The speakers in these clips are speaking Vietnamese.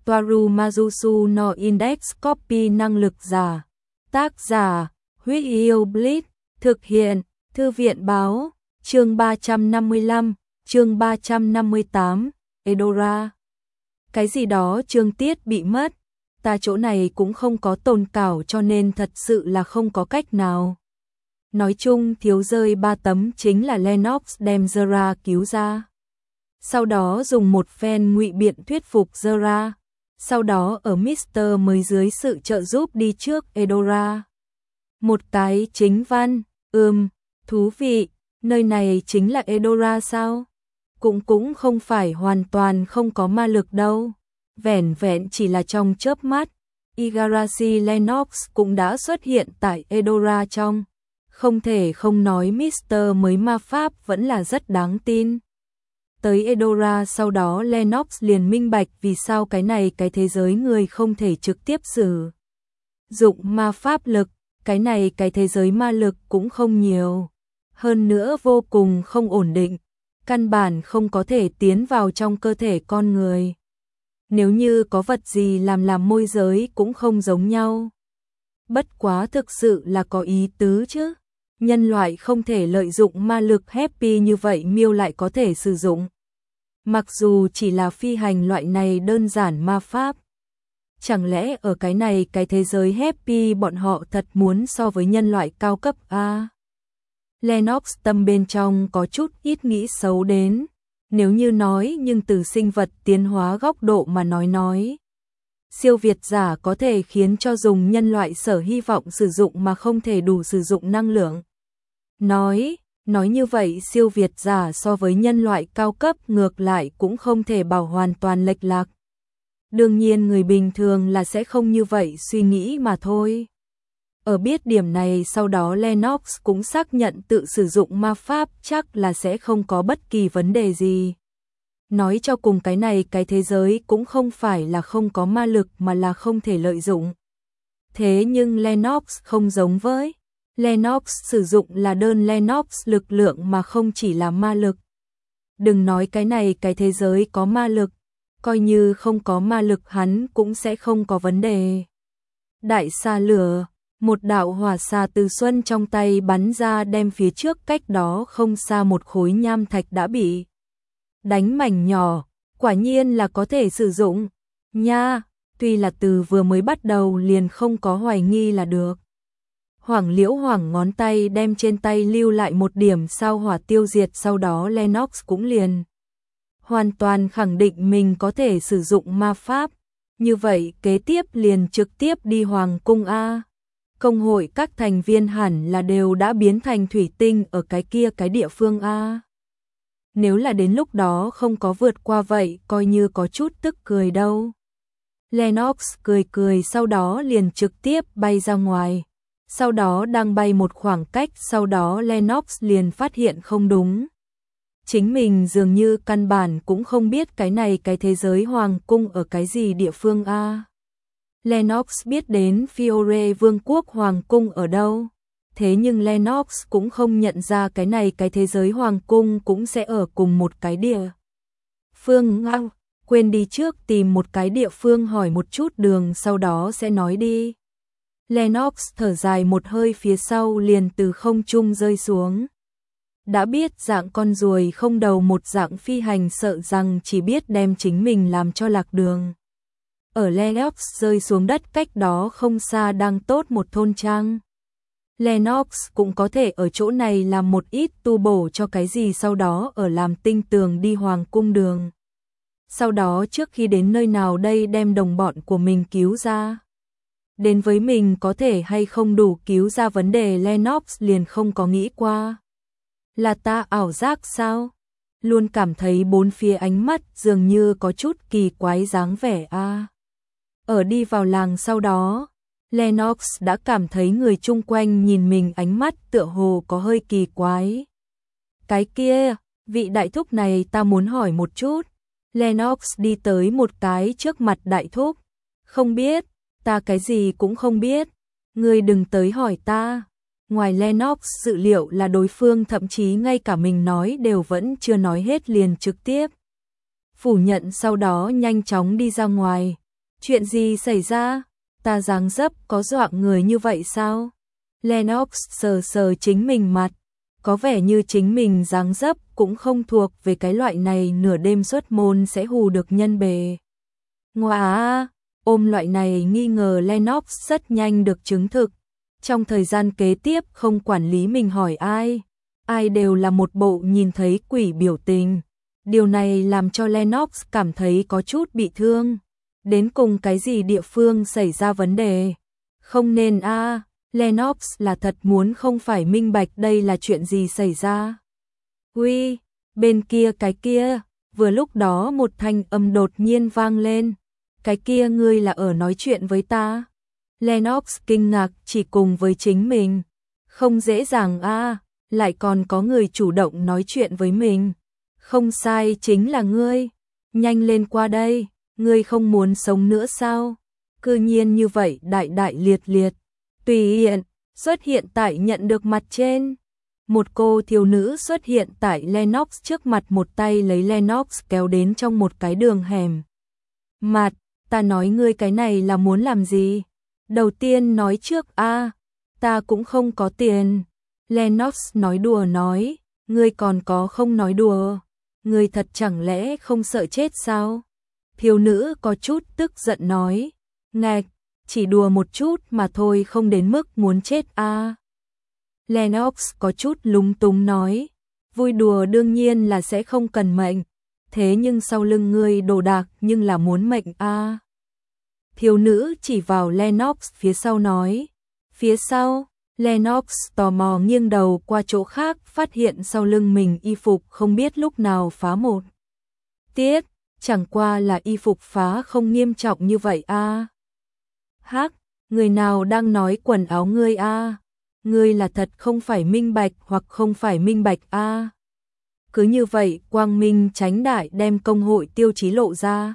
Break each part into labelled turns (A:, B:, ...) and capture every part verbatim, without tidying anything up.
A: Toaru Majusu no Index Copy năng lực giả. Tác giả, Huyết Yêu Blitz, thực hiện, Thư viện báo, chương ba trăm năm mươi lăm, chương ba trăm năm mươi tám, Edora. Cái gì đó chương tiết bị mất, ta chỗ này cũng không có tồn cảo cho nên thật sự là không có cách nào. Nói chung thiếu rơi ba tấm chính là Lennox đem Zera cứu ra. Sau đó dùng một phen ngụy biện thuyết phục Zera. Sau đó ở Mister mới dưới sự trợ giúp đi trước Edora. Một cái chính văn, ừm, thú vị, nơi này chính là Edora sao? Cũng cũng không phải hoàn toàn không có ma lực đâu. Vẻn vẹn chỉ là trong chớp mắt, Igarashi Lennox cũng đã xuất hiện tại Edora trong. Không thể không nói Mister mới ma pháp vẫn là rất đáng tin. Tới Edora sau đó Lennox liền minh bạch vì sao cái này cái thế giới người không thể trực tiếp sử dụng ma pháp lực, cái này cái thế giới ma lực cũng không nhiều. Hơn nữa vô cùng không ổn định, căn bản không có thể tiến vào trong cơ thể con người. Nếu như có vật gì làm làm môi giới cũng không giống nhau. Bất quá thực sự là có ý tứ chứ. Nhân loại không thể lợi dụng ma lực happy như vậy miêu lại có thể sử dụng. Mặc dù chỉ là phi hành loại này đơn giản ma pháp. Chẳng lẽ ở cái này cái thế giới happy bọn họ thật muốn so với nhân loại cao cấp a? Lennox tâm bên trong có chút ít nghĩ xấu đến. Nếu như nói nhưng từ sinh vật tiến hóa góc độ mà nói nói. Siêu việt giả có thể khiến cho dùng nhân loại sở hy vọng sử dụng mà không thể đủ sử dụng năng lượng. Nói, nói như vậy siêu việt giả so với nhân loại cao cấp ngược lại cũng không thể bảo hoàn toàn lệch lạc. Đương nhiên người bình thường là sẽ không như vậy suy nghĩ mà thôi. Ở biết điểm này sau đó Lennox cũng xác nhận tự sử dụng ma pháp chắc là sẽ không có bất kỳ vấn đề gì. Nói cho cùng cái này cái thế giới cũng không phải là không có ma lực mà là không thể lợi dụng. Thế nhưng Lennox không giống với. Lennox sử dụng là đơn Lennox lực lượng mà không chỉ là ma lực. Đừng nói cái này cái thế giới có ma lực, coi như không có ma lực hắn cũng sẽ không có vấn đề. Đại xà lửa, một đạo hỏa xà từ xuân trong tay bắn ra đem phía trước cách đó không xa một khối nham thạch đã bị đánh mảnh nhỏ, quả nhiên là có thể sử dụng. Nha, tuy là từ vừa mới bắt đầu liền không có hoài nghi là được. Hoàng Liễu Hoàng ngón tay đem trên tay lưu lại một điểm sao hỏa tiêu diệt sau đó Lennox cũng liền hoàn toàn khẳng định mình có thể sử dụng ma pháp. Như vậy kế tiếp liền trực tiếp đi Hoàng cung A. Công hội các thành viên hẳn là đều đã biến thành thủy tinh ở cái kia cái địa phương A. Nếu là đến lúc đó không có vượt qua vậy coi như có chút tức cười đâu. Lennox cười cười sau đó liền trực tiếp bay ra ngoài. Sau đó đang bay một khoảng cách sau đó Lennox liền phát hiện không đúng. Chính mình dường như căn bản cũng không biết cái này cái thế giới hoàng cung ở cái gì địa phương a. Lennox biết đến Fiore vương quốc hoàng cung ở đâu. Thế nhưng Lennox cũng không nhận ra cái này cái thế giới hoàng cung cũng sẽ ở cùng một cái địa phương ngang. Quên đi trước tìm một cái địa phương hỏi một chút đường sau đó sẽ nói đi. Lennox thở dài một hơi phía sau liền từ không trung rơi xuống. Đã biết dạng con ruồi không đầu một dạng phi hành sợ rằng chỉ biết đem chính mình làm cho lạc đường. Ở Lennox rơi xuống đất cách đó không xa đang tốt một thôn trang. Lennox cũng có thể ở chỗ này làm một ít tu bổ cho cái gì sau đó ở làm tinh tường đi hoàng cung đường. Sau đó trước khi đến nơi nào đây đem đồng bọn của mình cứu ra. Đến với mình có thể hay không đủ cứu ra vấn đề Lennox liền không có nghĩ qua. Là ta ảo giác sao? Luôn cảm thấy bốn phía ánh mắt dường như có chút kỳ quái dáng vẻ a. À. Ở đi vào làng sau đó, Lennox đã cảm thấy người chung quanh nhìn mình ánh mắt tựa hồ có hơi kỳ quái. Cái kia, vị đại thúc này ta muốn hỏi một chút. Lennox đi tới một cái trước mặt đại thúc. Không biết, ta cái gì cũng không biết. Ngươi đừng tới hỏi ta. Ngoài Lennox dự liệu là đối phương thậm chí ngay cả mình nói đều vẫn chưa nói hết liền trực tiếp phủ nhận sau đó nhanh chóng đi ra ngoài. Chuyện gì xảy ra? Ta dáng dấp có dọa người như vậy sao? Lennox sờ sờ chính mình mặt, có vẻ như chính mình dáng dấp cũng không thuộc về cái loại này nửa đêm xuất môn sẽ hù được nhân bề. Ngoà, ôm loại này nghi ngờ Lennox rất nhanh được chứng thực. Trong thời gian kế tiếp không quản lý mình hỏi ai, ai đều là một bộ nhìn thấy quỷ biểu tình. Điều này làm cho Lennox cảm thấy có chút bị thương. Đến cùng cái gì địa phương xảy ra vấn đề? Không nên a, à, Lennox là thật muốn không phải minh bạch đây là chuyện gì xảy ra. Uy, bên kia cái kia, vừa lúc đó một thanh âm đột nhiên vang lên. Cái kia ngươi là ở nói chuyện với ta? Lennox kinh ngạc chỉ cùng với chính mình. Không dễ dàng a, à, lại còn có người chủ động nói chuyện với mình. Không sai, chính là ngươi. Nhanh lên qua đây, ngươi không muốn sống nữa sao? Cư nhiên như vậy đại đại liệt liệt. Tùy hiện, xuất hiện tại nhận được mặt trên. Một cô thiếu nữ xuất hiện tại Lennox trước mặt, một tay lấy Lennox kéo đến trong một cái đường hẻm. Mặt, ta nói ngươi cái này là muốn làm gì? Đầu tiên nói trước a, à, ta cũng không có tiền. Lennox nói đùa nói, ngươi còn có không nói đùa? Ngươi thật chẳng lẽ không sợ chết sao? Thiếu nữ có chút tức giận nói, ngạch, chỉ đùa một chút mà thôi, không đến mức muốn chết a. À. Lennox có chút lúng túng nói, vui đùa đương nhiên là sẽ không cần mệnh, thế nhưng sau lưng ngươi đồ đạc nhưng là muốn mệnh a. À. Thiếu nữ chỉ vào Lennox phía sau nói, phía sau. Lennox tò mò nghiêng đầu qua chỗ khác, phát hiện sau lưng mình y phục không biết lúc nào phá một tiết, chẳng qua là y phục phá không nghiêm trọng như vậy a. À. Hắc, người nào đang nói quần áo ngươi a? À? Ngươi là thật không phải minh bạch hoặc không phải minh bạch a? À? Cứ như vậy quang minh chánh đại đem công hội tiêu chí lộ ra.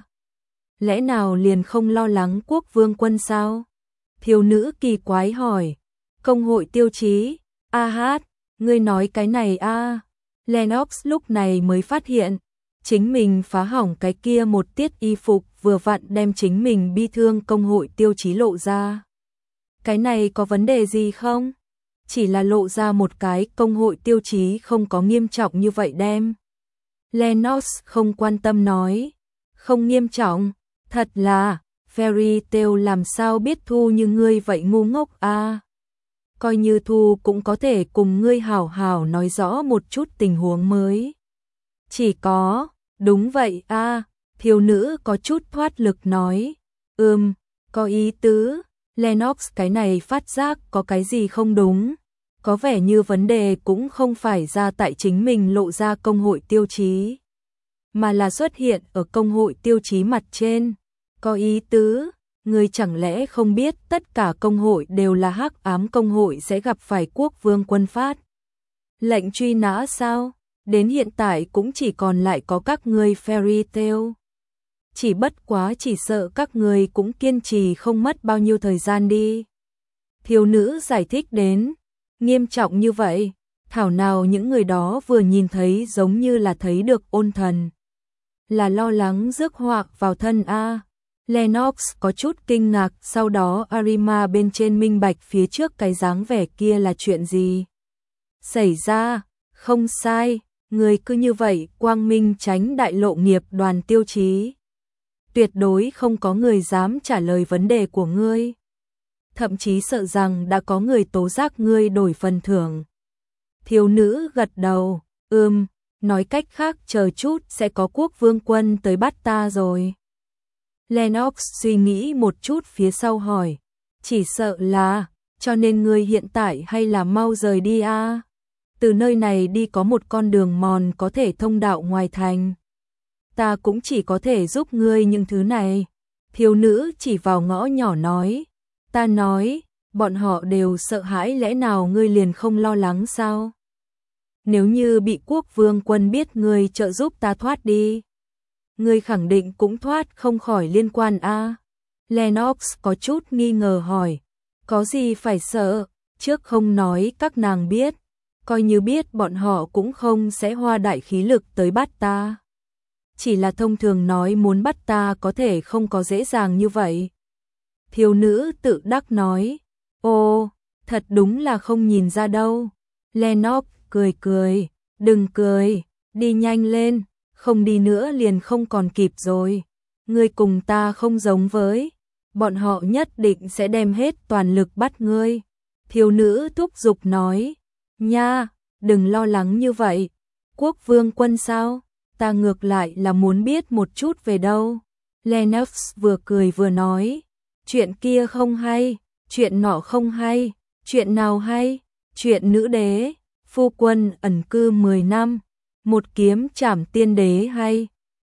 A: Lẽ nào liền không lo lắng quốc vương quân sao? Thiếu nữ kỳ quái hỏi. Công hội tiêu chí, a hát, ngươi nói cái này a. À. Lennox lúc này mới phát hiện, chính mình phá hỏng cái kia một tiết y phục vừa vặn đem chính mình bi thương công hội tiêu chí lộ ra. Cái này có vấn đề gì không? Chỉ là lộ ra một cái công hội tiêu chí không có nghiêm trọng như vậy đem. Lennox không quan tâm nói, không nghiêm trọng, thật là, Fairy Tail làm sao biết thu như ngươi vậy ngu ngốc a. À. Coi như thu cũng có thể cùng ngươi hảo hảo nói rõ một chút tình huống mới. Chỉ có, đúng vậy a, à, thiếu nữ có chút thoát lực nói, ừm, có ý tứ. Lennox cái này phát giác có cái gì không đúng, có vẻ như vấn đề cũng không phải ra tại chính mình lộ ra công hội tiêu chí, mà là xuất hiện ở công hội tiêu chí mặt trên. Có ý tứ, ngươi chẳng lẽ không biết tất cả công hội đều là hắc ám công hội sẽ gặp phải quốc vương quân phát lệnh truy nã sao? Đến hiện tại cũng chỉ còn lại có các ngươi Fairy Tail. Chỉ bất quá chỉ sợ các ngươi cũng kiên trì không mất bao nhiêu thời gian đi. Thiếu nữ giải thích đến, nghiêm trọng như vậy, thảo nào những người đó vừa nhìn thấy giống như là thấy được ôn thần. Là lo lắng rước họa vào thân a. Lennox có chút kinh ngạc, sau đó Arima bên trên minh bạch phía trước cái dáng vẻ kia là chuyện gì xảy ra. Không sai, người cứ như vậy quang minh tránh đại lộ nghiệp đoàn tiêu chí. Tuyệt đối không có người dám trả lời vấn đề của ngươi. Thậm chí sợ rằng đã có người tố giác ngươi đổi phần thưởng. Thiếu nữ gật đầu, ừm, nói cách khác chờ chút sẽ có quốc vương quân tới bắt ta rồi. Lennox suy nghĩ một chút phía sau hỏi, chỉ sợ là, cho nên ngươi hiện tại hay là mau rời đi a? À? Từ nơi này đi có một con đường mòn có thể thông đạo ngoài thành. Ta cũng chỉ có thể giúp ngươi những thứ này. Thiếu nữ chỉ vào ngõ nhỏ nói, ta nói, bọn họ đều sợ hãi, lẽ nào ngươi liền không lo lắng sao? Nếu như bị quốc vương quân biết ngươi trợ giúp ta thoát đi, ngươi khẳng định cũng thoát không khỏi liên quan a. À? Lennox có chút nghi ngờ hỏi, có gì phải sợ, trước không nói các nàng biết, coi như biết bọn họ cũng không sẽ hoa đại khí lực tới bắt ta. chỉ là thông thường nói muốn bắt ta có thể không có dễ dàng như vậy. Thiếu nữ tự đắc nói, ô, thật đúng là không nhìn ra đâu. Lennox cười cười, đừng cười, đi nhanh lên, không đi nữa liền không còn kịp rồi. Ngươi cùng ta không giống với, bọn họ nhất định sẽ đem hết toàn lực bắt ngươi. Thiếu nữ thúc giục nói, nha, đừng lo lắng như vậy. Quốc vương quân sao? Ta ngược lại là muốn biết một chút về đâu. Lennox vừa cười vừa nói, chuyện kia không hay, chuyện nọ không hay, chuyện nào hay? Chuyện nữ đế, phu quân ẩn cư mười năm, một kiếm trảm tiên đế hay.